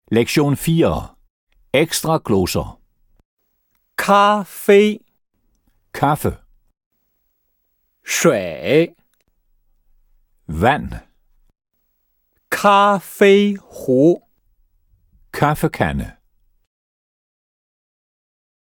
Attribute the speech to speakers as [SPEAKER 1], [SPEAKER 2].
[SPEAKER 1] Lektion 4. Ekstra gloser.
[SPEAKER 2] 咖啡、
[SPEAKER 1] Kaffe,
[SPEAKER 2] 水、
[SPEAKER 1] vand,
[SPEAKER 2] 咖啡壶、
[SPEAKER 1] kaffekande.